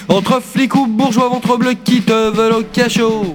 Entre flics ou bourgeois, ventre bleu qui te veulent au cachot.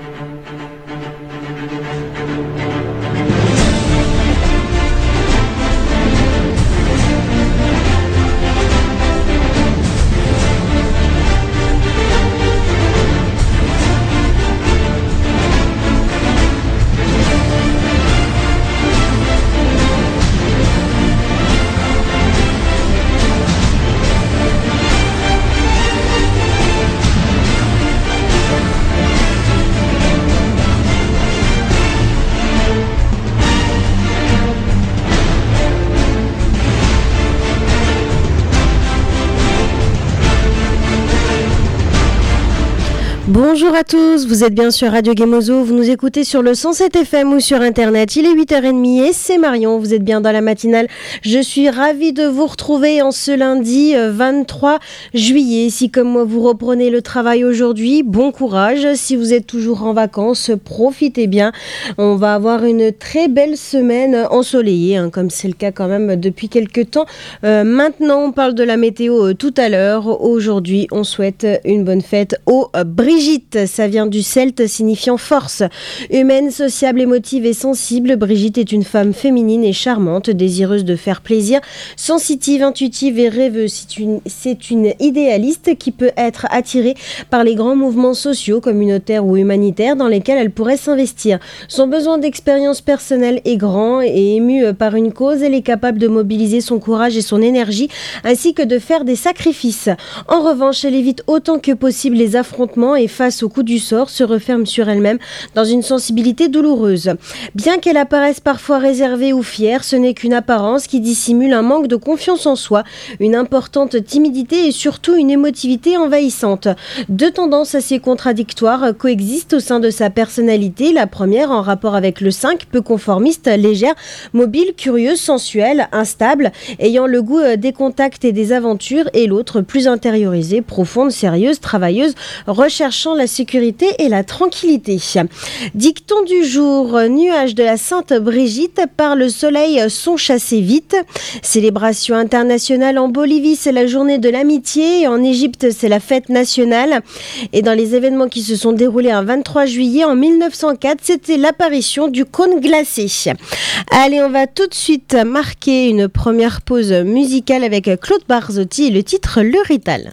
Bonjour à tous, vous êtes bien sur Radio Gemozo, vous nous écoutez sur le 107 FM ou sur internet, il est 8h30 et c'est Marion, vous êtes bien dans la matinale. Je suis ravie de vous retrouver en ce lundi 23 juillet. Si comme moi vous reprenez le travail aujourd'hui, bon courage. Si vous êtes toujours en vacances, profitez bien. On va avoir une très belle semaine ensoleillée, comme c'est le cas quand même depuis quelques temps. Maintenant on parle de la météo tout à l'heure. Aujourd'hui on souhaite une bonne fête aux Brigitte. Ça vient du celte signifiant force. Humaine, sociable, émotive et sensible, Brigitte est une femme féminine et charmante, désireuse de faire plaisir, sensitive, intuitive et rêveuse. C'est une idéaliste qui peut être attirée par les grands mouvements sociaux, communautaires ou humanitaires dans lesquels elle pourrait s'investir. Son besoin d'expérience personnelle est grand et émue par une cause, elle est capable de mobiliser son courage et son énergie ainsi que de faire des sacrifices. En revanche, elle évite autant que possible les affrontements et face au coup du sort, se referme sur elle-même dans une sensibilité douloureuse. Bien qu'elle apparaisse parfois réservée ou fière, ce n'est qu'une apparence qui dissimule un manque de confiance en soi, une importante timidité et surtout une émotivité envahissante. Deux tendances assez contradictoires coexistent au sein de sa personnalité. La première, en rapport avec le 5, peu conformiste, légère, mobile, curieuse, sensuelle, instable, ayant le goût des contacts et des aventures, et l'autre, plus intériorisée, profonde, sérieuse, travailleuse, recherchant la sécurité et la tranquillité. Dicton du jour, nuage de la Sainte Brigitte, par le soleil sont chassés vite. Célébration internationale en Bolivie, c'est la journée de l'amitié. En Égypte, c'est la fête nationale. Et dans les événements qui se sont déroulés un 23 juillet en 1904, c'était l'apparition du cône glacé. Allez, on va tout de suite marquer une première pause musicale avec Claude Barzotti et le titre Le Rital.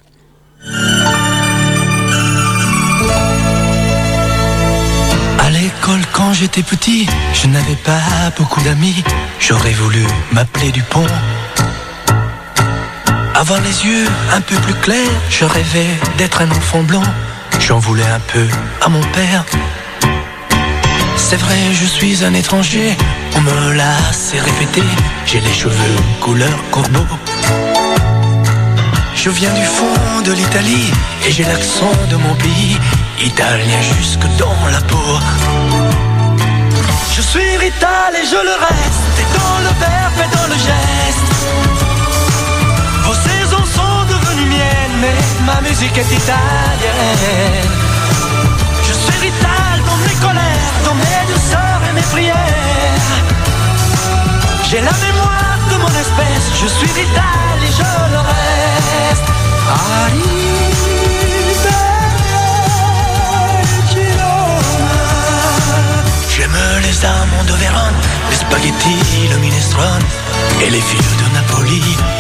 À l'école, quand j'étais petit, je n'avais pas beaucoup d'amis. J'aurais voulu m'appeler Dupont. Avoir les yeux un peu plus clairs, je rêvais d'être un enfant blanc. J'en voulais un peu à mon père. C'est vrai, je suis un étranger, on me l'a assez répété. J'ai les cheveux couleur corbeau. Je viens du fond de l'Italie et j'ai l'accent de mon pays, italien jusque dans la peau. Je suis rital et je le reste, et dans le verbe et dans le geste. Vos saisons sont devenues miennes, mais ma musique est italienne. Je suis rital dans mes colères, dans mes douceurs et mes prières. J'ai la mémoire de mon espèce, je suis rital et je le reste. J'aime les amandes de Vérone, les spaghettis, le minestrone et les filles de Napoli.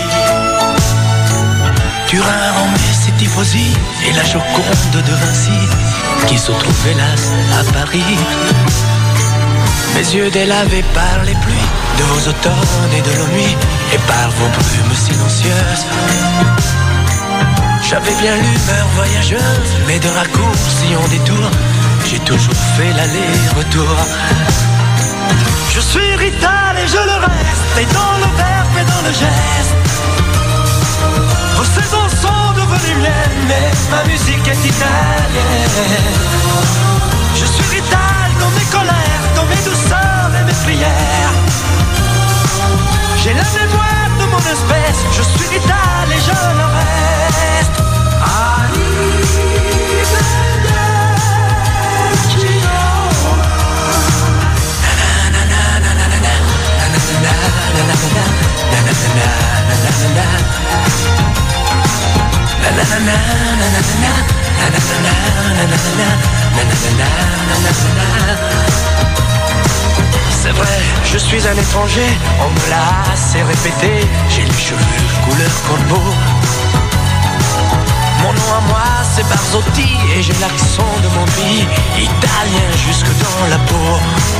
Turin, Rome, c'est Tifosi et la Joconde de Vinci qui se trouve hélas à Paris. Mes yeux délavés par les pluies de vos automnes et de nos nuits et par vos brumes silencieuses. J'avais bien l'humeur voyageuse, mais de raccourcis en détour, j'ai toujours fait l'aller-retour. Je suis rital et je le reste, et dans le verbe et dans le geste. Vos saisons sont devenues miennes, mais ma musique est italienne. Je suis rital dans mes colères, dans mes douceurs et mes prières. J'ai la mémoire de mon espèce, je suis rital et je le reste. C'est vrai, je suis un étranger, on me l'a assez répété. J'ai les cheveux couleur corbeau. Mon nom à moi c'est Barzotti et j'ai l'accent de mon pays, italien jusque dans la peau.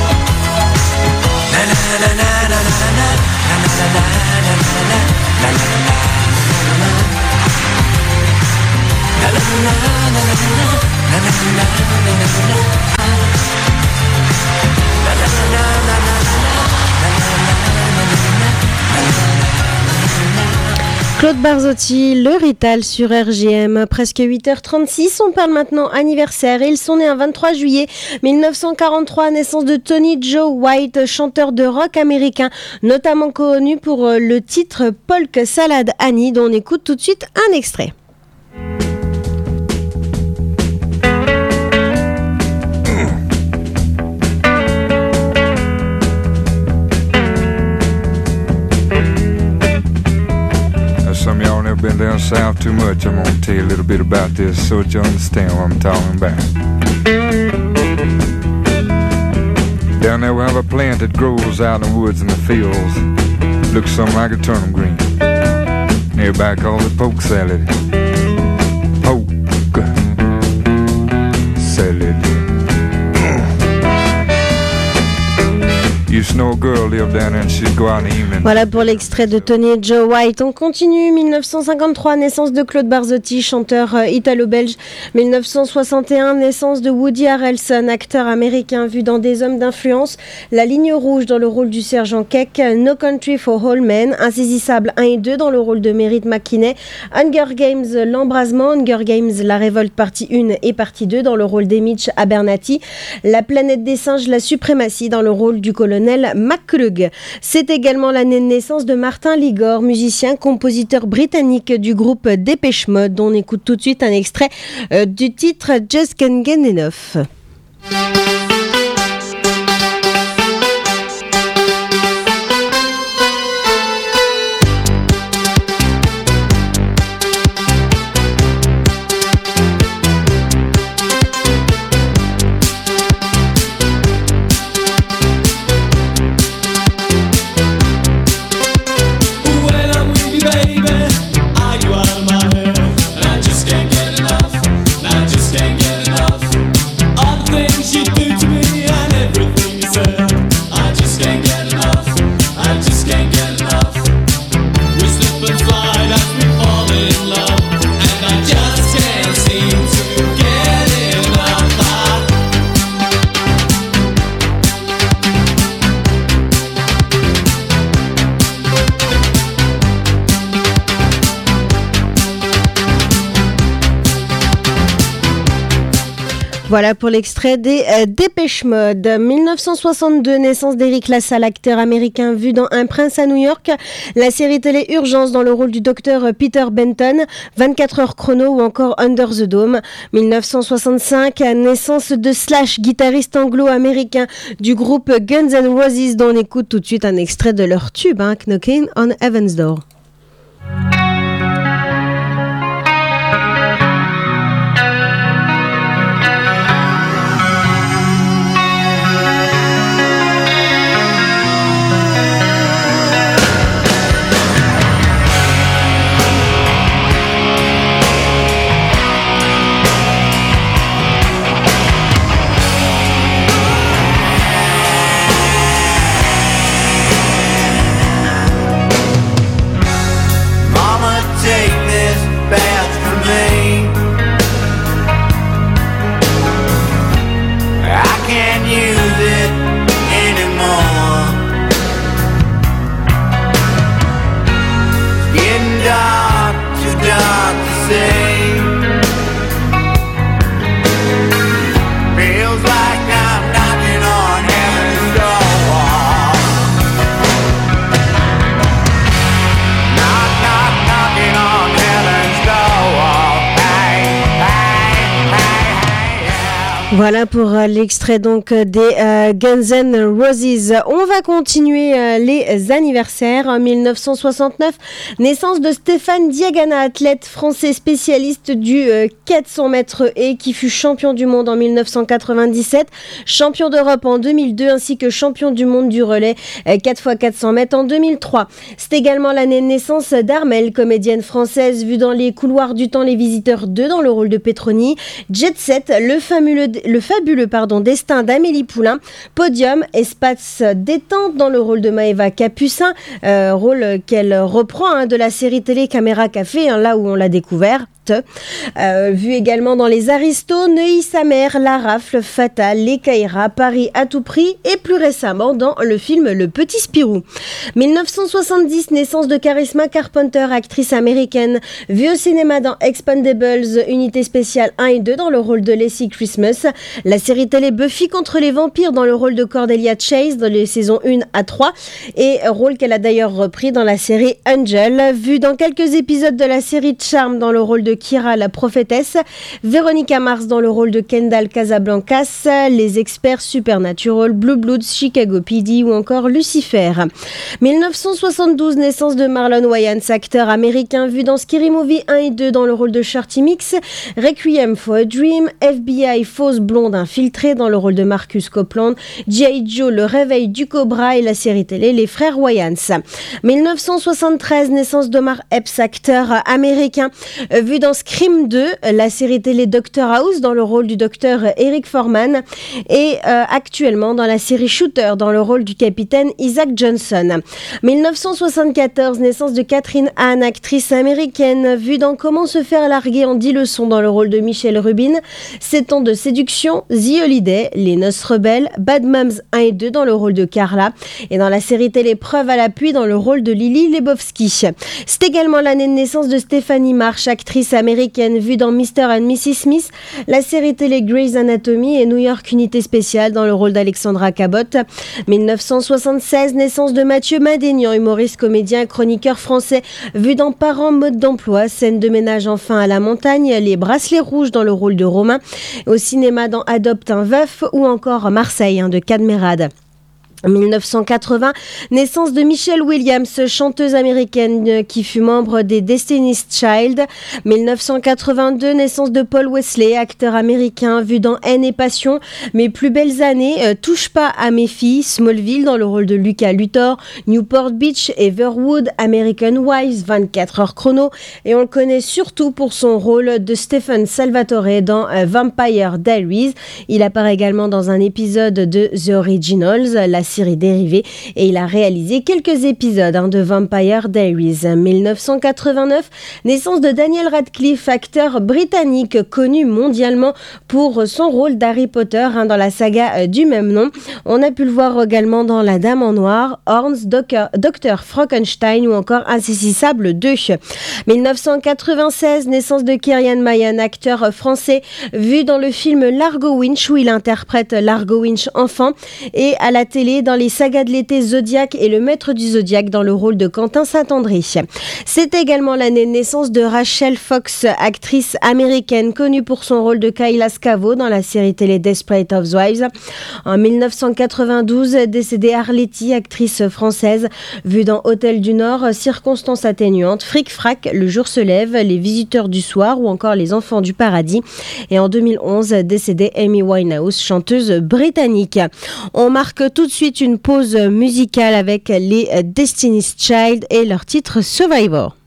Claude Barzotti, le Rital sur RGM, presque 8h36, on parle maintenant anniversaire. Ils sont nés un 23 juillet 1943, naissance de Tony Joe White, chanteur de rock américain, notamment connu pour le titre Polk Salad Annie, dont on écoute tout de suite un extrait. Some of y'all never been down south too much. I'm gonna tell you a little bit about this so that you understand what I'm talking about. Down there we have a plant that grows out in the woods and the fields. Looks something like a turnip green. Everybody calls it poke salad. Poke salad. Voilà pour l'extrait de Tony Joe White. On continue. 1953, naissance de Claude Barzotti, chanteur italo-belge. 1961, naissance de Woody Harrelson, acteur américain vu dans Des hommes d'influence, La ligne rouge dans le rôle du sergent Keck, No Country for All Men, Insaisissable 1 et 2 dans le rôle de Merritt McKinney, Hunger Games, L'embrasement, Hunger Games, La révolte partie 1 et partie 2 dans le rôle d'Emitch Abernathy, La planète des singes, La suprématie dans le rôle du colonel McClug. C'est également l'année de naissance de Martin Ligor, musicien, compositeur britannique du groupe Dépêche Mode, dont on écoute tout de suite un extrait du titre Just Can't Get Enough. Voilà pour l'extrait des Dépêche Mode. 1962, naissance d'Eric Lassalle, acteur américain vu dans Un prince à New York, la série télé Urgence dans le rôle du docteur Peter Benton, 24 heures chrono ou encore Under the Dome. 1965, naissance de Slash, guitariste anglo-américain du groupe Guns N' Roses, dont on écoute tout de suite un extrait de leur tube, Knocking on Heaven's Door. Voilà pour l'extrait donc des Guns N' Roses. On va continuer les anniversaires. En 1969, naissance de Stéphane Diagana, athlète français spécialiste du 400 mètres et qui fut champion du monde en 1997, champion d'Europe en 2002 ainsi que champion du monde du relais 4x400 mètres en 2003. C'est également l'année de naissance d'Armelle, comédienne française vue dans Les Couloirs du Temps, Les Visiteurs 2 dans le rôle de Petroni, Jet Set, le fabuleux destin d'Amélie Poulain, Podium, Espace détente dans le rôle de Maëva Capucin, rôle qu'elle reprend de la série télé Caméra Café, là où on l'a découvert. Vu également dans Les Aristos, Neuilly sa mère, La Rafle, Fatal, Les Caïras, Paris à tout prix et plus récemment dans le film Le Petit Spirou. 1970, naissance de Charisma Carpenter, actrice américaine, vue au cinéma dans Expendables, Unité spéciale 1 et 2 dans le rôle de Lacey Christmas, la série télé Buffy contre les vampires dans le rôle de Cordelia Chase dans les saisons 1 à 3 et rôle qu'elle a d'ailleurs repris dans la série Angel, vue dans quelques épisodes de la série Charm dans le rôle de Kira la prophétesse, Véronica Mars dans le rôle de Kendall Casablancas, Les Experts, Supernatural, Blue Bloods, Chicago PD ou encore Lucifer. 1972, naissance de Marlon Wayans, acteur américain vu dans Scary Movie 1 et 2 dans le rôle de Shorty Mix, Requiem for a Dream, FBI, fausse blonde infiltrée dans le rôle de Marcus Copeland, G.I. Joe, le réveil du Cobra et la série télé Les Frères Wayans. 1973, naissance d'Omar Epps, acteur américain vu dans Scream 2, la série télé Doctor House dans le rôle du docteur Eric Foreman et actuellement dans la série Shooter dans le rôle du capitaine Isaac Johnson. 1974, naissance de Catherine Hahn, actrice américaine vue dans Comment se faire larguer en 10 leçons dans le rôle de Michelle Rubin, 7 ans de séduction, The Holiday, Les Noces rebelles, Bad Moms 1 et 2 dans le rôle de Carla et dans la série télé Preuve à l'appui dans le rôle de Lily Lebowski. C'est également l'année de naissance de Stéphanie Marsh, actrice américaine vue dans Mr. and Mrs. Smith, la série télé Grey's Anatomy et New York Unité spéciale dans le rôle d'Alexandra Cabot. 1976, naissance de Mathieu Madénian, humoriste, comédien, chroniqueur français vu dans Parents, mode d'emploi, Scène de ménage enfin à la montagne, Les Bracelets rouges dans le rôle de Romain, au cinéma dans Adopte un veuf ou encore Marseille de Cadmerade. 1980, naissance de Michelle Williams, chanteuse américaine qui fut membre des Destiny's Child. 1982, naissance de Paul Wesley, acteur américain vu dans Haine et Passion, Mes plus belles années, Touche pas à mes filles, Smallville dans le rôle de Lucas Luthor, Newport Beach, Everwood, American Wives, 24 heures chrono et on le connaît surtout pour son rôle de Stephen Salvatore dans Vampire Diaries. Il apparaît également dans un épisode de The Originals, la série dérivée, et il a réalisé quelques épisodes de Vampire Diaries. 1989, naissance de Daniel Radcliffe, acteur britannique connu mondialement pour son rôle d'Harry Potter dans la saga du même nom. On a pu le voir également dans La Dame en Noir, Horns, Dr. Frankenstein ou encore Insaisissable 2. 1996, naissance de Kieran Mayan, acteur français vu dans le film Largo Winch où il interprète Largo Winch enfant et à la télé dans les sagas de l'été Zodiac et Le Maître du Zodiac dans le rôle de Quentin Saint-André. C'est également l'année de naissance de Rachel Fox, actrice américaine connue pour son rôle de Kayla Scavo dans la série télé Desperate Housewives. En 1992, décédée Arletty, actrice française vue dans Hôtel du Nord, Circonstances atténuantes, Fric Frac, Le jour se lève, Les visiteurs du soir ou encore Les enfants du paradis. Et en 2011, décédée Amy Winehouse, chanteuse britannique. On marque tout de suite une pause musicale avec les Destiny's Child et leur titre Survivor.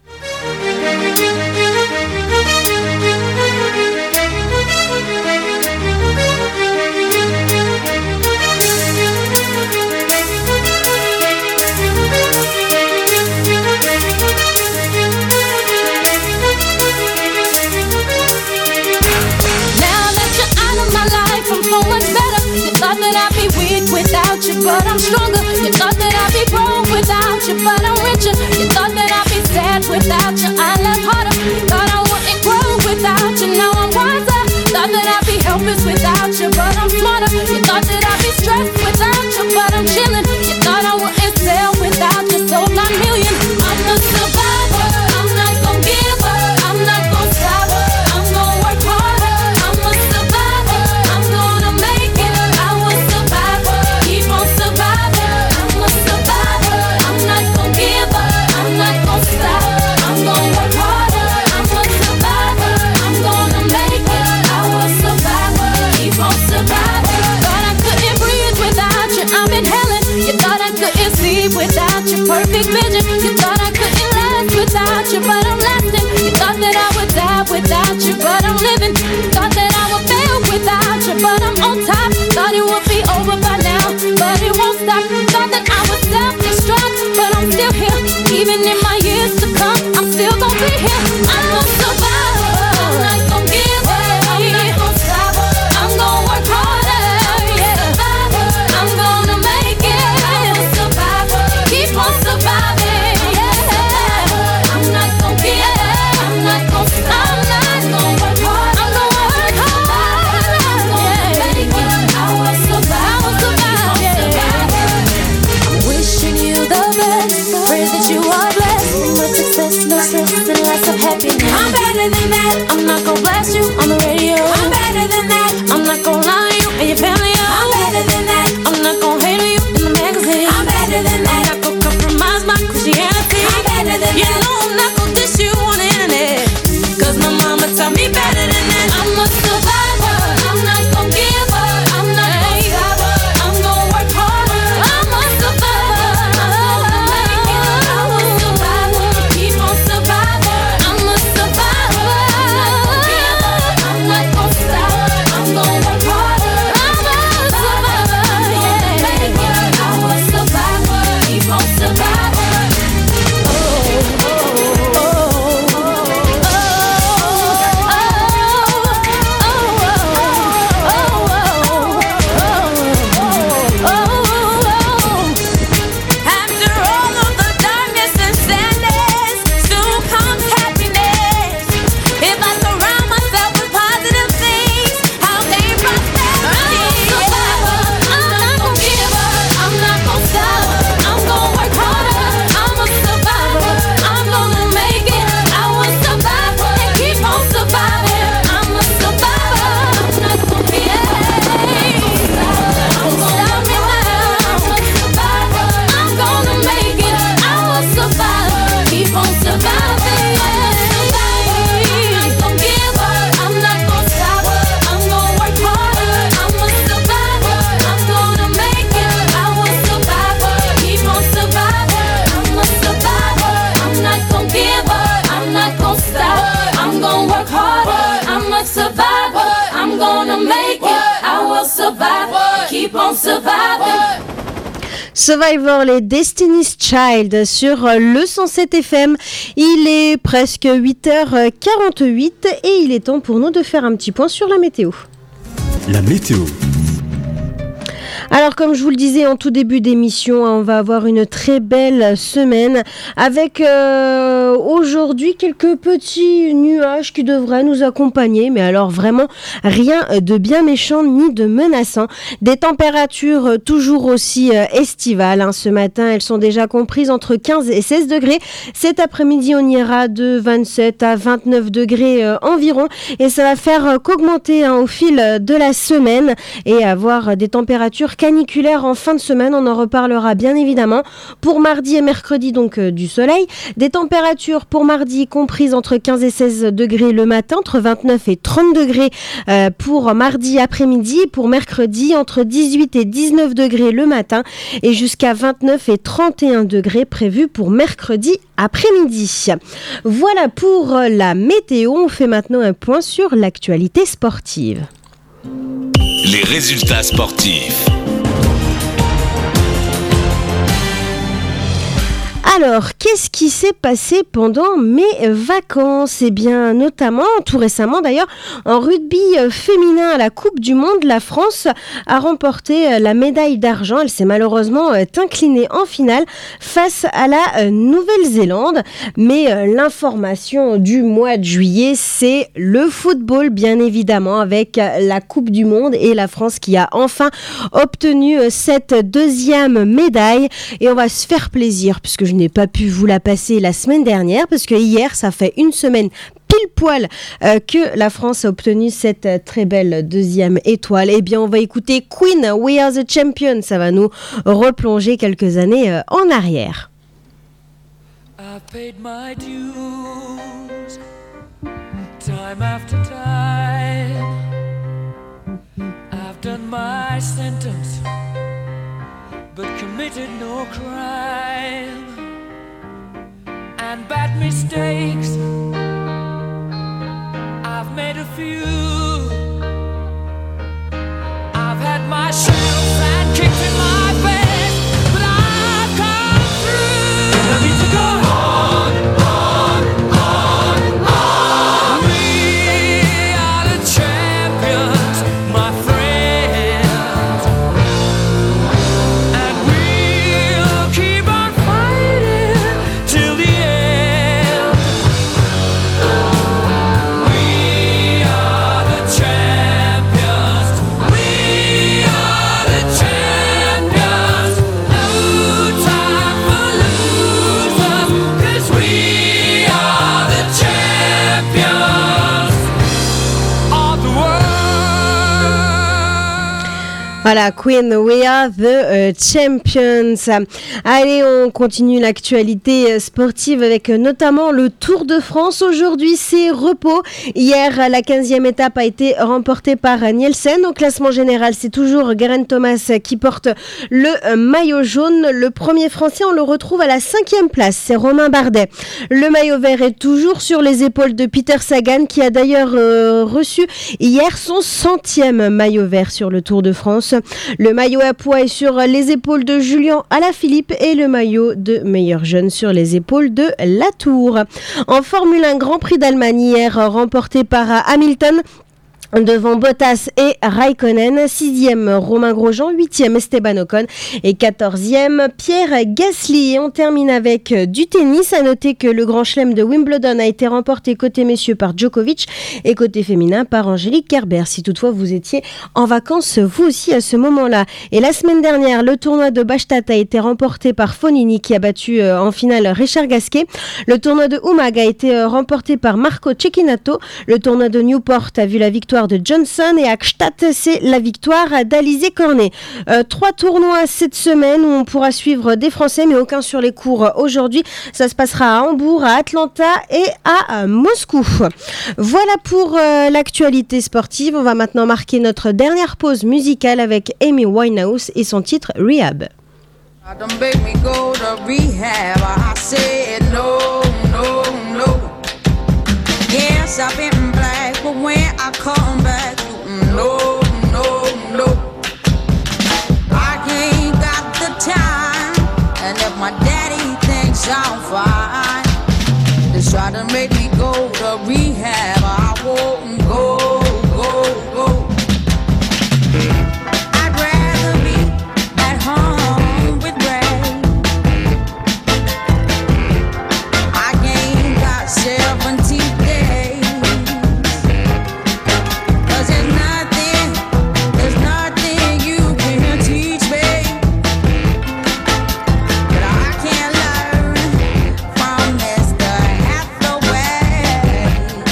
But I'm stronger. You thought that I'd be broke without you, but I'm richer. You thought that I'd be sad without you, I love harder. Thought I wouldn't grow without you, now I'm wiser. Thought that I'd be helpless without you, but I'm smarter. You thought that I'd be stressed without you, but I'm chilling. You thought I wouldn't sell without you, sold my million. I'm a survivor, I'm not gon' give up, I'm not gon' stop, I'm gon' work harder. I'm a survivor, I'm gonna big vision. You thought I couldn't last without you, but I'm lasting. You thought that I would die without you, but I'm living. Thought that I would fail without you, but I'm on top. Thought it would be over by now, but it won't stop. Thought that I would self-destruct, but I'm still here. Even in my years to come, I'm still gonna be here. I'm a survivor. I'm not gonna give up. I'm not gonna stop. I'm gonna work harder. Yeah. I'm gonna make it. I'm a survivor. Keep on surviving. Yeah. I'm not gonna give up. I'm not gonna stop. I'm not gonna work hard. I'm gonna work hard. I'm gonna make it. I will survive. I will survive. Yeah. I'm wishing you the best. Pray that you are blessed. Much success, no stress, and lots of happiness. I'm better than that. I'm not gonna blast you on the radio. I'm better than that. I'm not gonna lie to you and your family. I'm better than that. I'm not gonna hate on you in the magazine. I'm better than that. I'm not gonna compromise my Christianity. I'm better than that. You know I'm not gonna diss you on the internet, 'cause my mama taught me better than that. I'm a survivor. I'm not gonna give up. I'm not gonna stop. I'm gonna work harder. I'm a survivor. I'm gonna make it. I'm a survivor. Keep on survivor. I'm a survivor. I'm not gonna stop. I'm gonna work harder. I'm a survivor. Yeah. Make it. I'm a survivor. Keep on survivor. After all of the darkness and sadness, soon comes happiness. If I surround myself with positive things, I'll gain prosperity. I'm a survivor. I'm not gonna give up. I'm not gonna stop. I'm gonna work harder. I'm a survivor. I'm gonna make it. I will survive and keep on surviving. I'm a survivor. I'm not gonna give up. I'm gonna stop me now. I'm a survivor. I'm gonna make it. I will survive. Keep on surviving. I'm not gonna give up. I'm not gonna stop. I'm gonna work harder. I'm a survivor. I'm gonna make it. I will survive. Keep on surviving. I'm a survivor. I'm not gonna give up. I'm not gonna stop. I'm gonna work harder. I'm a survivor. I'm gonna make it. I will survive. Keep on surviving. Survivor, les Destiny's Child sur le 107 FM. Il est presque 8h48 et il est temps pour nous de faire un petit point sur la météo. La météo. Alors comme je vous le disais en tout début d'émission, on va avoir une très belle semaine avec aujourd'hui quelques petits nuages qui devraient nous accompagner, mais alors vraiment rien de bien méchant ni de menaçant. Des températures toujours aussi estivales, hein. Ce matin, elles sont déjà comprises entre 15 et 16 degrés. Cet après-midi, on ira de 27 à 29 degrés environ et ça va faire qu'augmenter au fil de la semaine et avoir des températures caniculaire en fin de semaine, on en reparlera bien évidemment. Pour mardi et mercredi, donc du soleil. Des températures pour mardi comprises entre 15 et 16 degrés le matin, entre 29 et 30 degrés pour mardi après-midi. Pour mercredi, entre 18 et 19 degrés le matin et jusqu'à 29 et 31 degrés prévus pour mercredi après-midi. Voilà pour la météo. On fait maintenant un point sur l'actualité sportive. Les résultats sportifs. Alors, qu'est-ce qui s'est passé pendant mes vacances ? Eh bien, notamment, tout récemment d'ailleurs, en rugby féminin à la Coupe du Monde, la France a remporté la médaille d'argent. Elle s'est malheureusement inclinée en finale face à la Nouvelle-Zélande. Mais l'information du mois de juillet, c'est le football, bien évidemment, avec la Coupe du Monde et la France qui a enfin obtenu cette deuxième médaille. Et on va se faire plaisir, puisque je n'ai pas pu vous la passer la semaine dernière, parce que hier, ça fait une semaine pile poil que la France a obtenu cette très belle deuxième étoile. Eh bien, on va écouter Queen, We Are the Champions. Ça va nous replonger quelques années en arrière. I paid my dues, time after time. I've done my sentence, but committed no crime. mistakes. I've made a few. I've had my shadows and kicked in my face, but I've come through. I need to go on, on, on, on. We are the champions, my friends, and we'll keep on fighting till the end. We are the champions. We are the champions. No time for losers, 'cause we are the champions of the world. Voilà, Queen, we are the champions. Allez, on continue l'actualité sportive avec notamment le Tour de France. Aujourd'hui, c'est repos. Hier, la 15e étape a été remportée par Nielsen. Au classement général, c'est toujours Geraint Thomas qui porte le maillot jaune. Le premier Français, on le retrouve à la 5e place, c'est Romain Bardet. Le maillot vert est toujours sur les épaules de Peter Sagan, qui a d'ailleurs reçu hier son 100e maillot vert sur le Tour de France. Le maillot à pois est sur les épaules de Julien Alaphilippe et le maillot de meilleur jeune sur les épaules de Latour. En Formule 1, Grand Prix d'Allemagne hier remporté par Hamilton devant Bottas et Raikkonen. 6e Romain Grosjean, 8e Esteban Ocon et 14e Pierre Gasly. Et on termine avec du tennis. À noter que le Grand Chelem de Wimbledon a été remporté côté messieurs par Djokovic et côté féminin par Angélique Kerber. Si toutefois vous étiez en vacances vous aussi à ce moment-là. Et la semaine dernière, le tournoi de Bastad a été remporté par Fonini qui a battu en finale Richard Gasquet. Le tournoi de Umag a été remporté par Marco Cecchinato. Le tournoi de Newport a vu la victoire de Johnson et à Gstaad, c'est la victoire d'Alizé Cornet. 3 tournois cette semaine où on pourra suivre des Français, mais aucun sur les cours aujourd'hui. Ça se passera à Hambourg, à Atlanta et à Moscou. Voilà pour l'actualité sportive. On va maintenant marquer notre dernière pause musicale avec Amy Winehouse et son titre Rehab. Don't make me go to rehab. I said no, no, no. Yes, I've been black, but when I come back, no, no, no. I ain't got the time, and if my daddy thinks I'm fine, they try to make me go to rehab. I won't go, go, go. I'd rather be at home with Ray. I ain't got 17 days. 'Cause there's nothing you can teach me that I can't learn from Mr. Hathaway.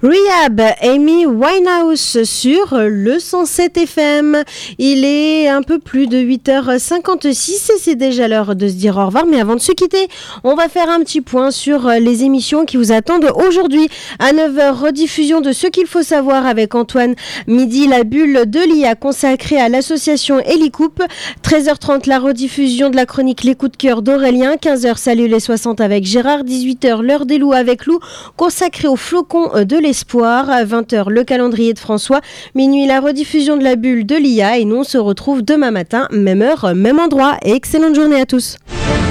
Rehab, Amy Winehouse sur le 107 FM. Il est un peu plus de 8h56 et c'est déjà l'heure de se dire au revoir. Mais avant de se quitter, on va faire un petit point sur les émissions qui vous attendent aujourd'hui. À 9h, rediffusion de Ce qu'il faut savoir avec Antoine. Midi, la bulle de l'IA consacrée à l'association Hélicoupe. 13h30, la rediffusion de la chronique Les coups de cœur d'Aurélien. 15h, Salut les 60 avec Gérard. 18h, l'heure des loups avec Lou, consacrée au flocon de l'espoir. À 20h, le calendrier de François. Minuit, la rediffusion de la bulle de l'IA. Et nous, on se retrouve demain matin, même heure, même endroit. Et excellente journée à tous.